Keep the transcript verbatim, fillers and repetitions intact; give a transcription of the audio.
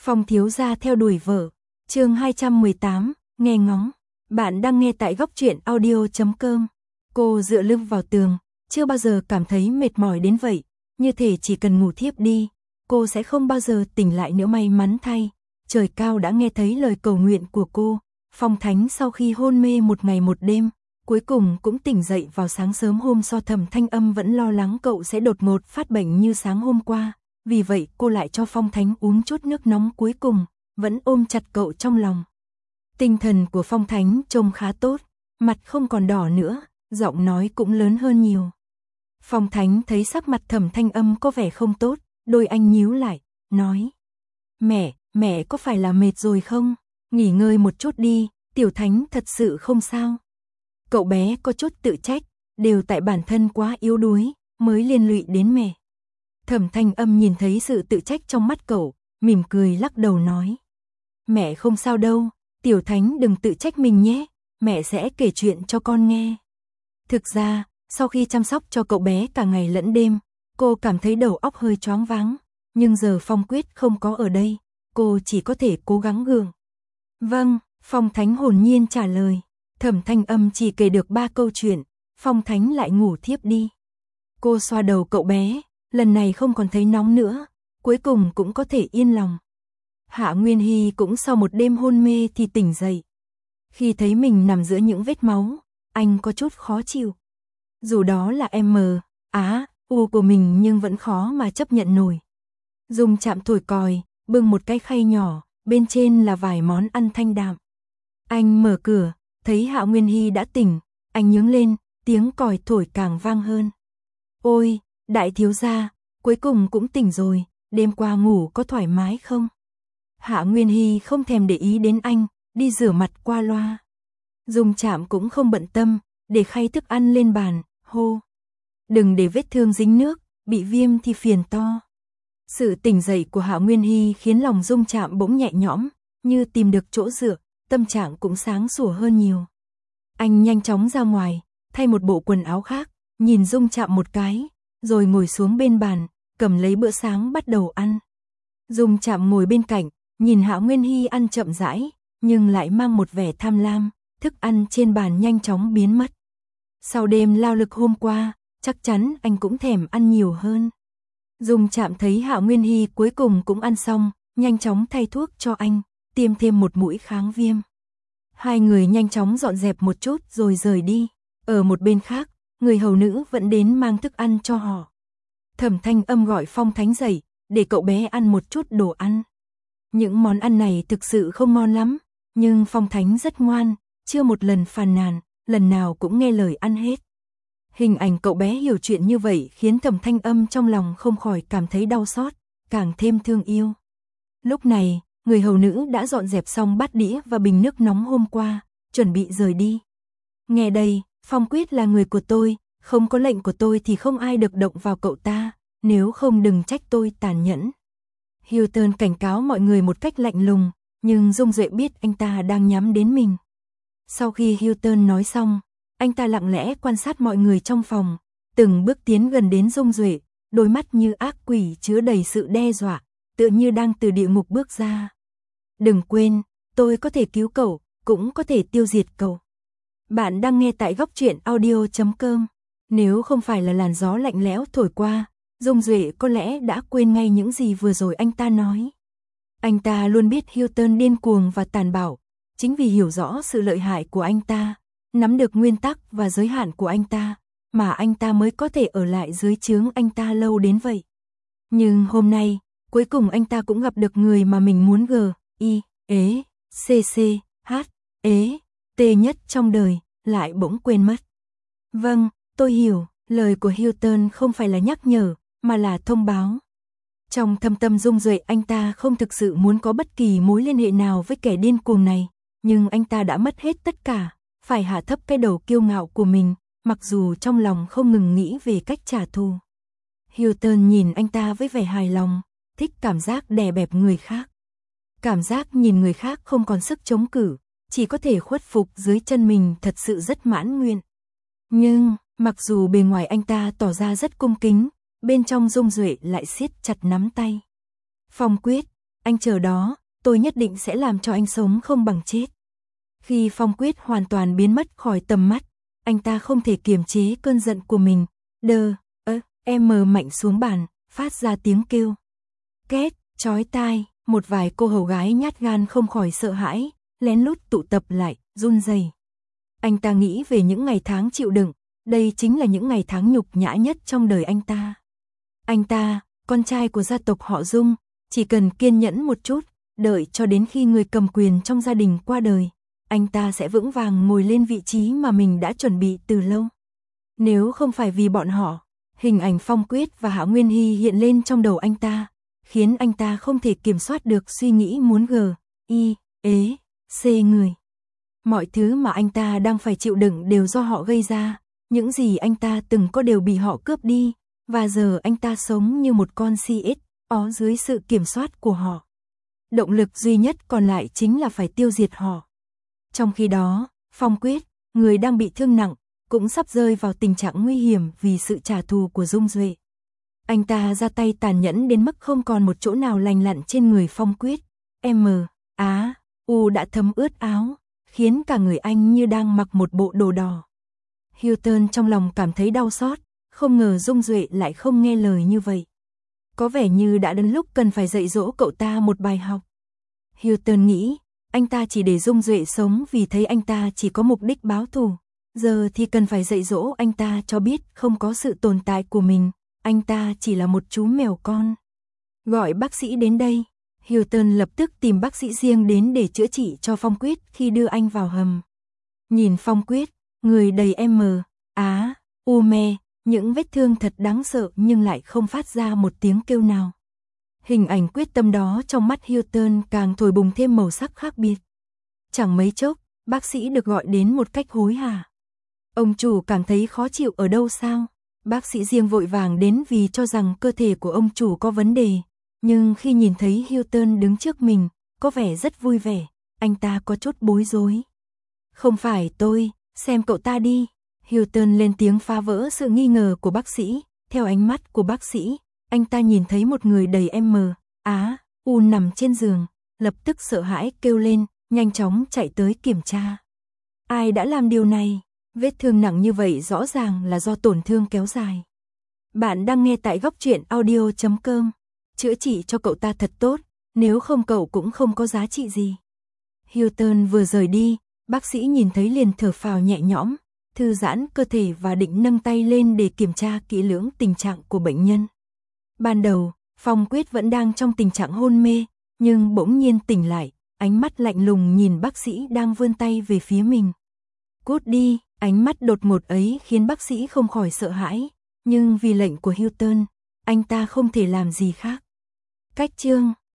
Phong thiếu gia theo đuổi vợ. Chương hai trăm mười tám, nghe ngóng. Bạn đang nghe tại góc truyện audio chấm com. Cô dựa lưng vào tường, chưa bao giờ cảm thấy mệt mỏi đến vậy, như thể chỉ cần ngủ thiếp đi, cô sẽ không bao giờ tỉnh lại nữa. May mắn thay, trời cao đã nghe thấy lời cầu nguyện của cô. Phong Thánh sau khi hôn mê một ngày một đêm, cuối cùng cũng tỉnh dậy vào sáng sớm hôm sau. Thẩm Thanh Âm vẫn lo lắng cậu sẽ đột ngột phát bệnh như sáng hôm qua, vì vậy cô lại cho Phong Thánh uống chút nước nóng, cuối cùng vẫn ôm chặt cậu trong lòng. Tinh thần của Phong Thánh trông khá tốt, mặt không còn đỏ nữa, giọng nói cũng lớn hơn nhiều. Phong Thánh thấy sắc mặt Thẩm Thanh Âm có vẻ không tốt, đôi anh nhíu lại, nói: Mẹ, mẹ có phải là mệt rồi không? Nghỉ ngơi một chút đi, Tiểu Thánh thật sự không sao. Cậu bé có chút tự trách, đều tại bản thân quá yếu đuối, mới liên lụy đến mẹ. Thẩm Thanh Âm nhìn thấy sự tự trách trong mắt cậu, mỉm cười lắc đầu nói: Mẹ không sao đâu, Tiểu Thánh đừng tự trách mình nhé, mẹ sẽ kể chuyện cho con nghe. Thực ra, sau khi chăm sóc cho cậu bé cả ngày lẫn đêm, cô cảm thấy đầu óc hơi choáng váng, nhưng giờ Phong Quyết không có ở đây, cô chỉ có thể cố gắng gượng. Vâng, Phong Thánh hồn nhiên trả lời. Thẩm Thanh Âm chỉ kể được ba câu chuyện, Phong Thánh lại ngủ thiếp đi. Cô xoa đầu cậu bé, lần này không còn thấy nóng nữa, cuối cùng cũng có thể yên lòng. Hạ Nguyên Hy cũng sau một đêm hôn mê thì tỉnh dậy. Khi thấy mình nằm giữa những vết máu, anh có chút khó chịu. Dù đó là M, Á, U của mình nhưng vẫn khó mà chấp nhận nổi. Dùng chạm thổi còi, bưng một cái khay nhỏ, bên trên là vài món ăn thanh đạm. Anh mở cửa, thấy Hạ Nguyên Hy đã tỉnh, anh nhướng lên, tiếng còi thổi càng vang hơn. Ôi, đại thiếu gia, cuối cùng cũng tỉnh rồi, đêm qua ngủ có thoải mái không? Hạ Nguyên Hy không thèm để ý đến anh, đi rửa mặt qua loa. Dùng chạm cũng không bận tâm, để khay thức ăn lên bàn, hô: Đừng để vết thương dính nước, bị viêm thì phiền to. Sự tỉnh dậy của Hạ Nguyên Hy khiến lòng Dung Trạm bỗng nhẹ nhõm, như tìm được chỗ dựa, tâm trạng cũng sáng sủa hơn nhiều. Anh nhanh chóng ra ngoài, thay một bộ quần áo khác, nhìn Dung Trạm một cái, rồi ngồi xuống bên bàn, cầm lấy bữa sáng bắt đầu ăn. Dung Trạm ngồi bên cạnh, nhìn Hạ Nguyên Hy ăn chậm rãi, nhưng lại mang một vẻ tham lam, thức ăn trên bàn nhanh chóng biến mất. Sau đêm lao lực hôm qua, chắc chắn anh cũng thèm ăn nhiều hơn. Dung Trạm thấy Hạ Nguyên Hy cuối cùng cũng ăn xong, nhanh chóng thay thuốc cho anh, tiêm thêm một mũi kháng viêm. Hai người nhanh chóng dọn dẹp một chút rồi rời đi. Ở một bên khác, người hầu nữ vẫn đến mang thức ăn cho họ. Thẩm Thanh Âm gọi Phong Thánh dậy, để cậu bé ăn một chút đồ ăn. Những món ăn này thực sự không ngon lắm, nhưng Phong Thánh rất ngoan, chưa một lần phàn nàn, lần nào cũng nghe lời ăn hết. Hình ảnh cậu bé hiểu chuyện như vậy khiến Thẩm Thanh Âm trong lòng không khỏi cảm thấy đau xót, càng thêm thương yêu. Lúc này, người hầu nữ đã dọn dẹp xong bát đĩa và bình nước nóng hôm qua, chuẩn bị rời đi. Nghe đây, Phong Quyết là người của tôi, không có lệnh của tôi thì không ai được động vào cậu ta, nếu không đừng trách tôi tàn nhẫn. Hilton cảnh cáo mọi người một cách lạnh lùng, nhưng Dung Duệ biết anh ta đang nhắm đến mình. Sau khi Hilton nói xong, anh ta lặng lẽ quan sát mọi người trong phòng, từng bước tiến gần đến Dung Duệ, đôi mắt như ác quỷ chứa đầy sự đe dọa, tựa như đang từ địa ngục bước ra. Đừng quên, tôi có thể cứu cậu, cũng có thể tiêu diệt cậu. Bạn đang nghe tại góc truyện audio chấm com. Nếu không phải là làn gió lạnh lẽo thổi qua, Dung Duệ có lẽ đã quên ngay những gì vừa rồi anh ta nói. Anh ta luôn biết Hilton điên cuồng và tàn bạo, chính vì hiểu rõ sự lợi hại của anh ta, nắm được nguyên tắc và giới hạn của anh ta, mà anh ta mới có thể ở lại dưới trướng anh ta lâu đến vậy. Nhưng hôm nay, cuối cùng anh ta cũng gặp được người mà mình muốn g, i, ế, c, c, h, ế, t nhất trong đời, lại bỗng quên mất. Vâng, tôi hiểu, lời của Hilton không phải là nhắc nhở, mà là thông báo. Trong thâm tâm Dung Duệ anh ta không thực sự muốn có bất kỳ mối liên hệ nào với kẻ điên cuồng này, nhưng anh ta đã mất hết tất cả, phải hạ thấp cái đầu kiêu ngạo của mình, mặc dù trong lòng không ngừng nghĩ về cách trả thù. Hilton nhìn anh ta với vẻ hài lòng, thích cảm giác đè bẹp người khác. Cảm giác nhìn người khác không còn sức chống cự, chỉ có thể khuất phục dưới chân mình thật sự rất mãn nguyện. Nhưng, mặc dù bề ngoài anh ta tỏ ra rất cung kính, bên trong Dung Duệ lại siết chặt nắm tay. Phong Quyết, anh chờ đó, tôi nhất định sẽ làm cho anh sống không bằng chết. Khi Phong Quyết hoàn toàn biến mất khỏi tầm mắt, anh ta không thể kiềm chế cơn giận của mình, đơ, ơ, em mờ mạnh xuống bàn, phát ra tiếng kêu. Két, chói tai, một vài cô hầu gái nhát gan không khỏi sợ hãi, lén lút tụ tập lại, run rẩy. Anh ta nghĩ về những ngày tháng chịu đựng, đây chính là những ngày tháng nhục nhã nhất trong đời anh ta. Anh ta, con trai của gia tộc họ Dung, chỉ cần kiên nhẫn một chút, đợi cho đến khi người cầm quyền trong gia đình qua đời, anh ta sẽ vững vàng ngồi lên vị trí mà mình đã chuẩn bị từ lâu. Nếu không phải vì bọn họ, hình ảnh Phong Quyết và Hạ Nguyên Hy hiện lên trong đầu anh ta, khiến anh ta không thể kiểm soát được suy nghĩ muốn g, y, ế, c người. Mọi thứ mà anh ta đang phải chịu đựng đều do họ gây ra, những gì anh ta từng có đều bị họ cướp đi, và giờ anh ta sống như một con xê ích, ó dưới sự kiểm soát của họ. Động lực duy nhất còn lại chính là phải tiêu diệt họ. Trong khi đó, Phong Quyết, người đang bị thương nặng, cũng sắp rơi vào tình trạng nguy hiểm vì sự trả thù của Dung Duệ. Anh ta ra tay tàn nhẫn đến mức không còn một chỗ nào lành lặn trên người Phong Quyết. M, Á, U đã thấm ướt áo, khiến cả người anh như đang mặc một bộ đồ đỏ. Hilton trong lòng cảm thấy đau xót, không ngờ Dung Duệ lại không nghe lời như vậy. Có vẻ như đã đến lúc cần phải dạy dỗ cậu ta một bài học. Hilton nghĩ, anh ta chỉ để Dung Duệ sống vì thấy anh ta chỉ có mục đích báo thù. Giờ thì cần phải dạy dỗ anh ta cho biết không có sự tồn tại của mình, anh ta chỉ là một chú mèo con. Gọi bác sĩ đến đây. Hilton lập tức tìm bác sĩ riêng đến để chữa trị cho Phong Quyết khi đưa anh vào hầm. Nhìn Phong Quyết, người đầy M, Á, U me, những vết thương thật đáng sợ nhưng lại không phát ra một tiếng kêu nào. Hình ảnh quyết tâm đó trong mắt Hilton càng thổi bùng thêm màu sắc khác biệt. Chẳng mấy chốc, bác sĩ được gọi đến một cách hối hả. Ông chủ cảm thấy khó chịu ở đâu sao? Bác sĩ riêng vội vàng đến vì cho rằng cơ thể của ông chủ có vấn đề. Nhưng khi nhìn thấy Hilton đứng trước mình, có vẻ rất vui vẻ, anh ta có chút bối rối. Không phải tôi, xem cậu ta đi. Hilton lên tiếng phá vỡ sự nghi ngờ của bác sĩ. Theo ánh mắt của bác sĩ, anh ta nhìn thấy một người đầy M, Á, U nằm trên giường, lập tức sợ hãi kêu lên, nhanh chóng chạy tới kiểm tra. Ai đã làm điều này? Vết thương nặng như vậy rõ ràng là do tổn thương kéo dài. Bạn đang nghe tại góc truyện audio chấm com. Chữa trị cho cậu ta thật tốt, nếu không cậu cũng không có giá trị gì. Hilton vừa rời đi, bác sĩ nhìn thấy liền thở phào nhẹ nhõm, thư giãn cơ thể và định nâng tay lên để kiểm tra kỹ lưỡng tình trạng của bệnh nhân. Ban đầu, Phong Quyết vẫn đang trong tình trạng hôn mê, nhưng bỗng nhiên tỉnh lại, ánh mắt lạnh lùng nhìn bác sĩ đang vươn tay về phía mình. Cút đi, ánh mắt đột ngột ấy khiến bác sĩ không khỏi sợ hãi, nhưng vì lệnh của Hilton, anh ta không thể làm gì khác. Cách chương